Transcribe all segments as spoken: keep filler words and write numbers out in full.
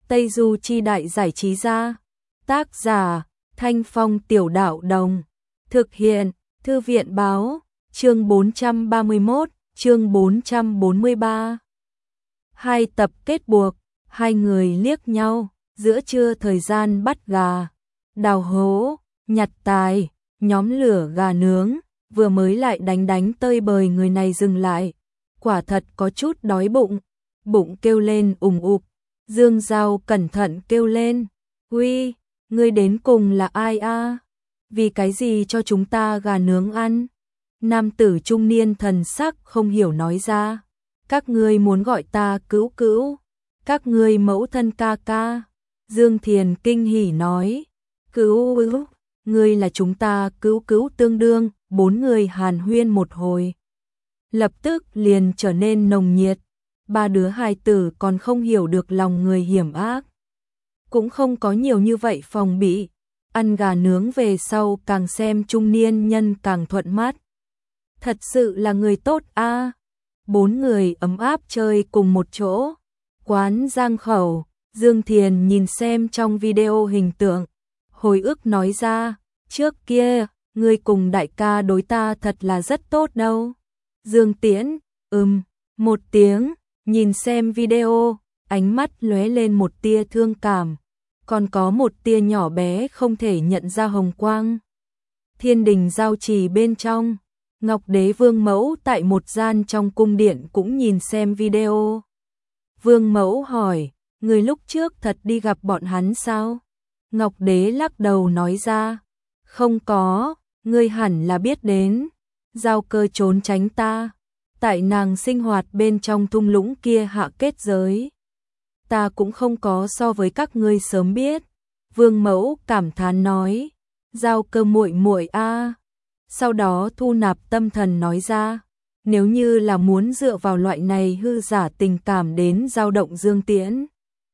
Tây Du Chi Đại Giải Trí Gia. Tác giả Thanh Phong Tiểu Đạo Đồng. Thực hiện Thư viện Báo. Chương bốn trăm ba mươi mốt, chương bốn trăm bốn mươi ba. Hai tập kết buộc, hai người liếc nhau, giữa trưa thời gian bắt gà, đào hố, nhặt tài, nhóm lửa gà nướng, vừa mới lại đánh đánh tơi bời người này dừng lại. Quả thật có chút đói bụng, bụng kêu lên ùng ục. Dương Giao cẩn thận kêu lên, "Uy, ngươi đến cùng là ai a? Vì cái gì cho chúng ta gà nướng ăn?" Nam tử trung niên thần sắc không hiểu nói ra, "Các ngươi muốn gọi ta Cữu Cữu, các ngươi mẫu thân ca ca." Dương Thiền kinh hỉ nói, "Cữu Cữu, ngươi là chúng ta Cữu Cữu tương đương." Bốn người hàn huyên một hồi, lập tức liền trở nên nồng nhiệt. Ba đứa hài tử còn không hiểu được lòng người hiểm ác, cũng không có nhiều như vậy phòng bị. Ăn gà nướng về sau càng xem trung niên nhân càng thuận mắt. Thật sự là người tốt a. Bốn người ấm áp chơi cùng một chỗ. Quán Giang Khẩu, Dương Thiền nhìn xem trong video hình tượng, hồi ức nói ra, "Trước kia, ngươi cùng đại ca đối ta thật là rất tốt đâu." Dương Tiễn, ừm, một tiếng, nhìn xem video, ánh mắt lóe lên một tia thương cảm, còn có một tia nhỏ bé không thể nhận ra hồng quang. Thiên đình giao trì bên trong, Ngọc Đế Vương Mẫu tại một gian trong cung điện cũng nhìn xem video. Vương Mẫu hỏi, "Người lúc trước thật đi gặp bọn hắn sao?" Ngọc Đế lắc đầu nói ra, "Không có, ngươi hẳn là biết đến. Giao Cơ trốn tránh ta, tại nàng sinh hoạt bên trong thung lũng kia hạ kết giới. Ta cũng không có so với các ngươi sớm biết." Vương Mẫu cảm thán nói, "Giao Cơ muội muội a." Sau đó thu nạp tâm thần nói ra, "Nếu như là muốn dựa vào loại này hư giả tình cảm đến dao động Dương Tiễn,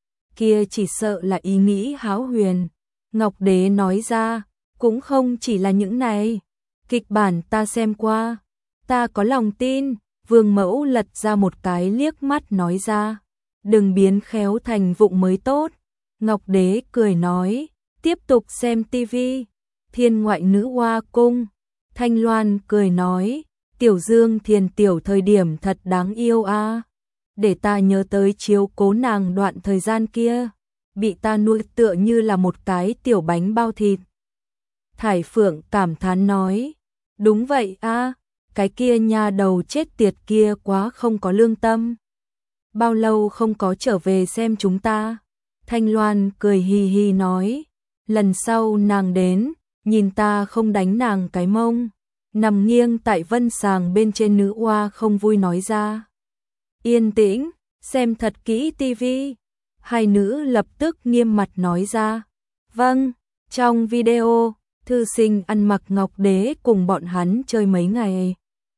kia chỉ sợ là ý nghĩ hão huyền." Ngọc Đế nói ra, "Cũng không chỉ là những này, kịch bản ta xem qua, ta có lòng tin." Vương Mẫu lật ra một cái liếc mắt nói ra, "Đừng biến khéo thành vụng mới tốt." Ngọc Đế cười nói, "Tiếp tục xem tivi." Thiên Ngoại Nữ Hoa Cung, Thanh Loan cười nói, "Tiểu Dương Thiền tiểu thời điểm thật đáng yêu a. Để ta nhớ tới chiếu cố nàng đoạn thời gian kia, bị ta nuôi tựa như là một cái tiểu bánh bao thịt." Thải Phượng cảm thán nói, "Đúng vậy a, cái kia nha đầu chết tiệt kia quá không có lương tâm. Bao lâu không có trở về xem chúng ta." Thanh Loan cười hì hì nói, "Lần sau nàng đến, nhìn ta không đánh nàng cái mông." Nằm nghiêng tại vân sàng bên trên Nữ Hoa không vui nói ra, "Yên tĩnh, xem thật kỹ tivi." Hai nữ lập tức nghiêm mặt nói ra, "Vâng." Trong video, thư sinh ăn mặc Ngọc Đế cùng bọn hắn chơi mấy ngày,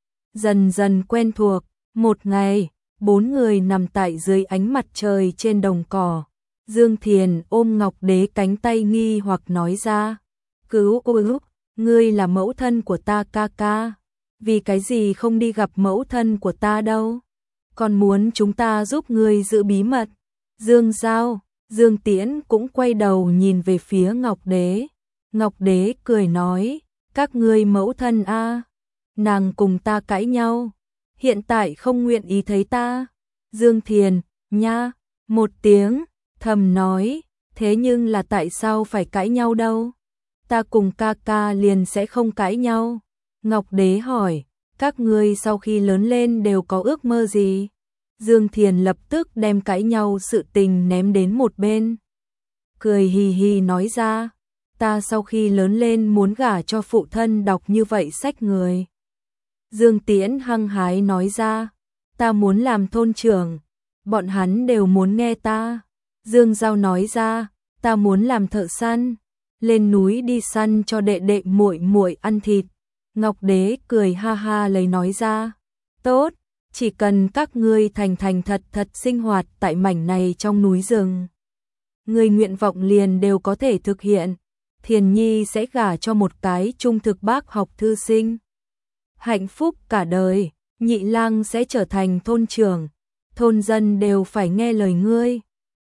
dần dần quen thuộc. Một ngày, bốn người nằm tại dưới ánh mặt trời trên đồng cỏ. Dương Thiền ôm Ngọc Đế cánh tay nghi hoặc nói ra, "Cứu Cữu, ngươi là mẫu thân của ta ca ca, vì cái gì không đi gặp mẫu thân của ta đâu? Còn muốn chúng ta giúp ngươi giữ bí mật." Dương Giao, Dương Tiễn cũng quay đầu nhìn về phía Ngọc Đế. Ngọc Đế cười nói, "Các ngươi mẫu thân a, nàng cùng ta cãi nhau, hiện tại không nguyện ý thấy ta." Dương Thiền, nha, một tiếng, thầm nói, "Thế nhưng là tại sao phải cãi nhau đâu? Ta cùng ca ca liền sẽ không cãi nhau." Ngọc Đế hỏi, "Các ngươi sau khi lớn lên đều có ước mơ gì?" Dương Thiền lập tức đem cãi nhau sự tình ném đến một bên, cười hì hì nói ra, "Ta sau khi lớn lên muốn gả cho phụ thân đọc như vậy sách người." Dương Tiễn hăng hái nói ra, "Ta muốn làm thôn trưởng, bọn hắn đều muốn nghe ta." Dương Giao nói ra, "Ta muốn làm thợ săn, lên núi đi săn cho đệ đệ muội muội ăn thịt." Ngọc Đế cười ha ha lấy nói ra, "Tốt, chỉ cần các ngươi thành thành thật thật sinh hoạt tại mảnh này trong núi rừng, người nguyện vọng liền đều có thể thực hiện. Thiền Nhi sẽ gả cho một cái trung thực bác học thư sinh, hạnh phúc cả đời. Nhị lang sẽ trở thành thôn trưởng, thôn dân đều phải nghe lời ngươi."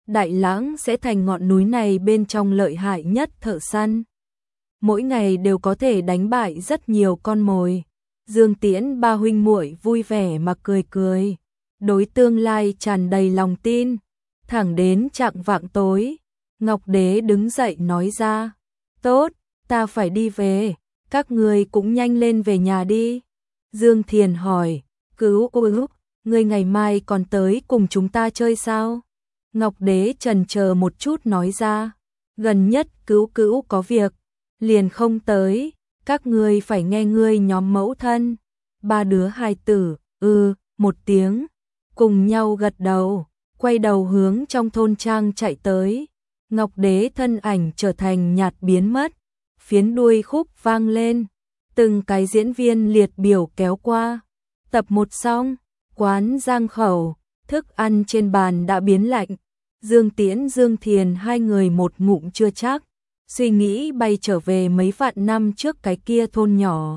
Đại Lãng sẽ thành ngọn núi này bên trong lợi hại nhất thợ săn. Mỗi ngày đều có thể đánh bại rất nhiều con mồi. Dương Tiễn ba huynh muội vui vẻ mà cười cười, đối tương lai tràn đầy lòng tin. Thẳng đến chạng vạng tối, Ngọc Đế đứng dậy nói ra, tốt, ta phải đi về, các người cũng nhanh lên về nhà đi. Dương Thiền hỏi, Cứu Cứu, ngươi ngày mai còn tới cùng chúng ta chơi sao? Ngọc Đế chần chờ một chút nói ra, gần nhất Cứu Cứu có việc, liền không tới, các ngươi phải nghe ngươi nhóm mẫu thân. Ba đứa hài tử, ừ, một tiếng, cùng nhau gật đầu, quay đầu hướng trong thôn trang chạy tới. Ngọc Đế thân ảnh trở thành nhạt biến mất, phiến đuôi khúc vang lên, từng cái diễn viên liệt biểu kéo qua. Tập một xong, quán Giang Khẩu, thức ăn trên bàn đã biến lạnh. Dương Tiễn Dương Thiền hai người một ngụm chưa chắc, suy nghĩ bay trở về mấy vạn năm trước cái kia thôn nhỏ.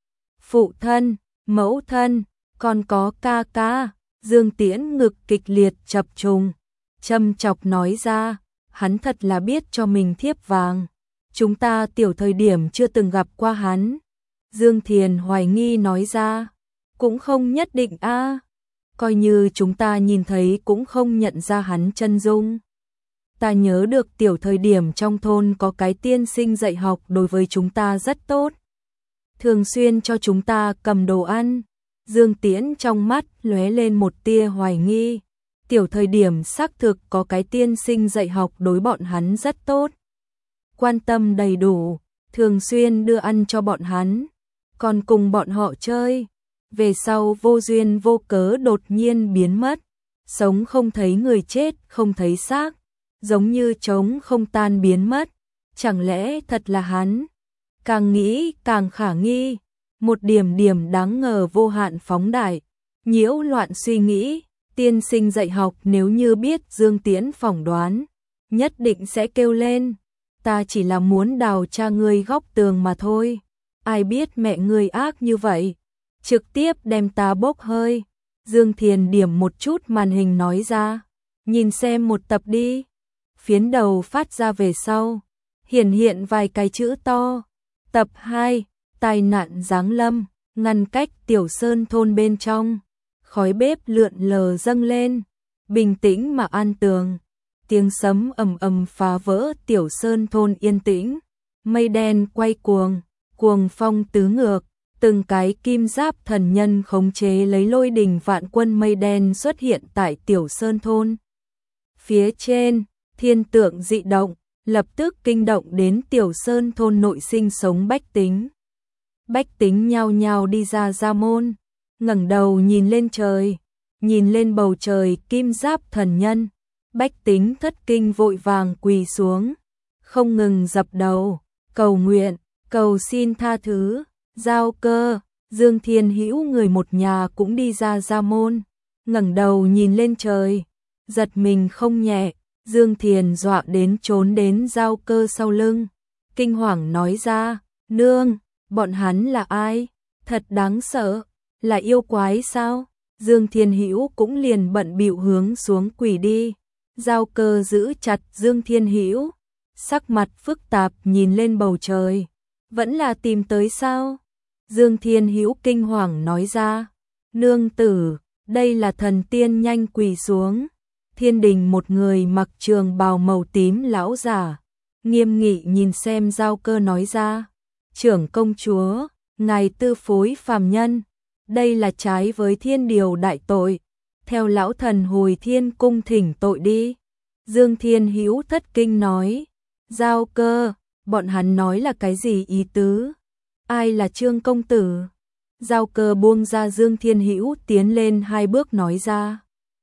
Phụ thân, mẫu thân, còn có ca ca. Dương Tiễn ngực kịch liệt chập trùng, châm chọc nói ra, hắn thật là biết cho mình thiếp vàng. Chúng ta tiểu thời điểm chưa từng gặp qua hắn. Dương Thiền hoài nghi nói ra, cũng không nhất định a, coi như chúng ta nhìn thấy cũng không nhận ra hắn chân dung. Ta nhớ được tiểu thời điểm trong thôn có cái tiên sinh dạy học đối với chúng ta rất tốt, thường xuyên cho chúng ta cầm đồ ăn. Dương Tiễn trong mắt lóe lên một tia hoài nghi, tiểu thời điểm xác thực có cái tiên sinh dạy học đối bọn hắn rất tốt, quan tâm đầy đủ, thường xuyên đưa ăn cho bọn hắn, còn cùng bọn họ chơi. Về sau vô duyên vô cớ đột nhiên biến mất, sống không thấy người chết không thấy xác, giống như trống không tan biến mất. Chẳng lẽ thật là hắn? Càng nghĩ càng khả nghi, một điểm điểm đáng ngờ vô hạn phóng đại, nhiễu loạn suy nghĩ. Tiên sinh dạy học nếu như biết Dương Tiễn phỏng đoán, nhất định sẽ kêu lên, ta chỉ là muốn đào cha ngươi góc tường mà thôi. Ai biết mẹ ngươi ác như vậy, trực tiếp đem ta bốc hơi. Dương Thiền điểm một chút màn hình nói ra, nhìn xem một tập đi. Phiến đầu phát ra về sau, hiển hiện vài cái chữ to. Tập hai, tai nạn giáng lâm. Ngăn cách Tiểu Sơn thôn bên trong, khói bếp lượn lờ dâng lên, bình tĩnh mà an tường. Tiếng sấm ầm ầm phá vỡ Tiểu Sơn thôn yên tĩnh, mây đen quay cuồng, cuồng phong tứ ngược, từng cái kim giáp thần nhân khống chế lấy lôi đình vạn quân mây đen xuất hiện tại Tiểu Sơn thôn. Phía trên, thiên tượng dị động, lập tức kinh động đến Tiểu Sơn thôn nội sinh sống bách tính. Bách tính nhao nhao đi ra gia môn, ngẩng đầu nhìn lên trời, nhìn lên bầu trời kim giáp thần nhân. Bách tính thất kinh vội vàng quỳ xuống, không ngừng dập đầu, cầu nguyện, cầu xin tha thứ. Giao Cơ, Dương Thiên Hữu người một nhà cũng đi ra gia môn, ngẩng đầu nhìn lên trời, giật mình không nhẹ. Dương Thiền dọa đến trốn đến Giao Cơ sau lưng, kinh hoàng nói ra, nương, bọn hắn là ai? Thật đáng sợ, là yêu quái sao? Dương Thiên Hữu cũng liền bận bịu hướng xuống quỳ đi. Giao Cơ giữ chặt Dương Thiên Hữu, sắc mặt phức tạp nhìn lên bầu trời, vẫn là tìm tới sao? Dương Thiên Hữu kinh hoàng nói ra, nương tử, đây là thần tiên, nhanh quỳ xuống. Thiên đình một người mặc trường bào màu tím lão giả, nghiêm nghị nhìn xem Giao Cơ nói ra, trưởng công chúa, ngài tư phối phàm nhân, đây là trái với thiên điều đại tội, theo lão thần hồi thiên cung thỉnh tội đi. Dương Thiên Hữu thất kinh nói, Giao Cơ, bọn hắn nói là cái gì ý tứ? Ai là Trương công tử? Giao Cơ buông ra Dương Thiên Hữu tiến lên hai bước nói ra,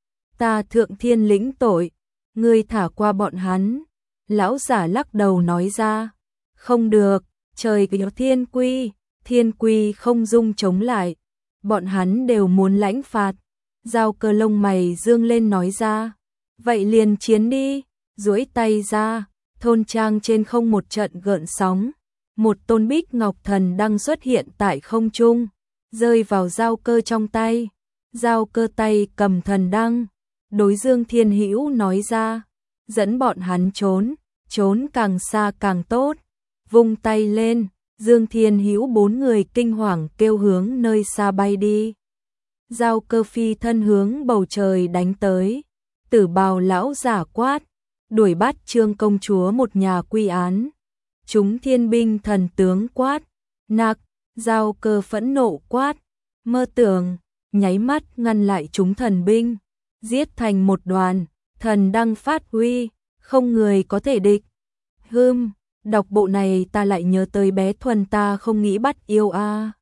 ta thượng thiên lĩnh tội, ngươi thả qua bọn hắn. Lão giả lắc đầu nói ra, không được, trời có thiên quy, thiên quy không dung chống lại, bọn hắn đều muốn lãnh phạt. Giao Cơ lông mày dương lên nói ra, vậy liền chiến đi. Duỗi tay ra, thôn trang trên không một trận gợn sóng, một tôn bích ngọc thần đăng xuất hiện tại không trung, rơi vào Giao Cơ trong tay. Giao Cơ tay cầm thần đăng, đối Dương Thiên Hữu nói ra, dẫn bọn hắn trốn, trốn càng xa càng tốt. Vung tay lên, Dương Thiên Hữu bốn người kinh hoàng kêu hướng nơi xa bay đi. Giao Cơ phi thân hướng bầu trời đánh tới, Tử Bào lão giả quát, đuổi bắt Trương công chúa một nhà quy án. Chúng thiên binh thần tướng quát, nặc, Giao Cơ phẫn nộ quát, mơ tưởng, nháy mắt ngăn lại chúng thần binh, giết thành một đoàn, thần đăng phát huy, không người có thể địch. Hừm, đọc bộ này ta lại nhớ tới bé Thuần ta không nghĩ bắt yêu a. À.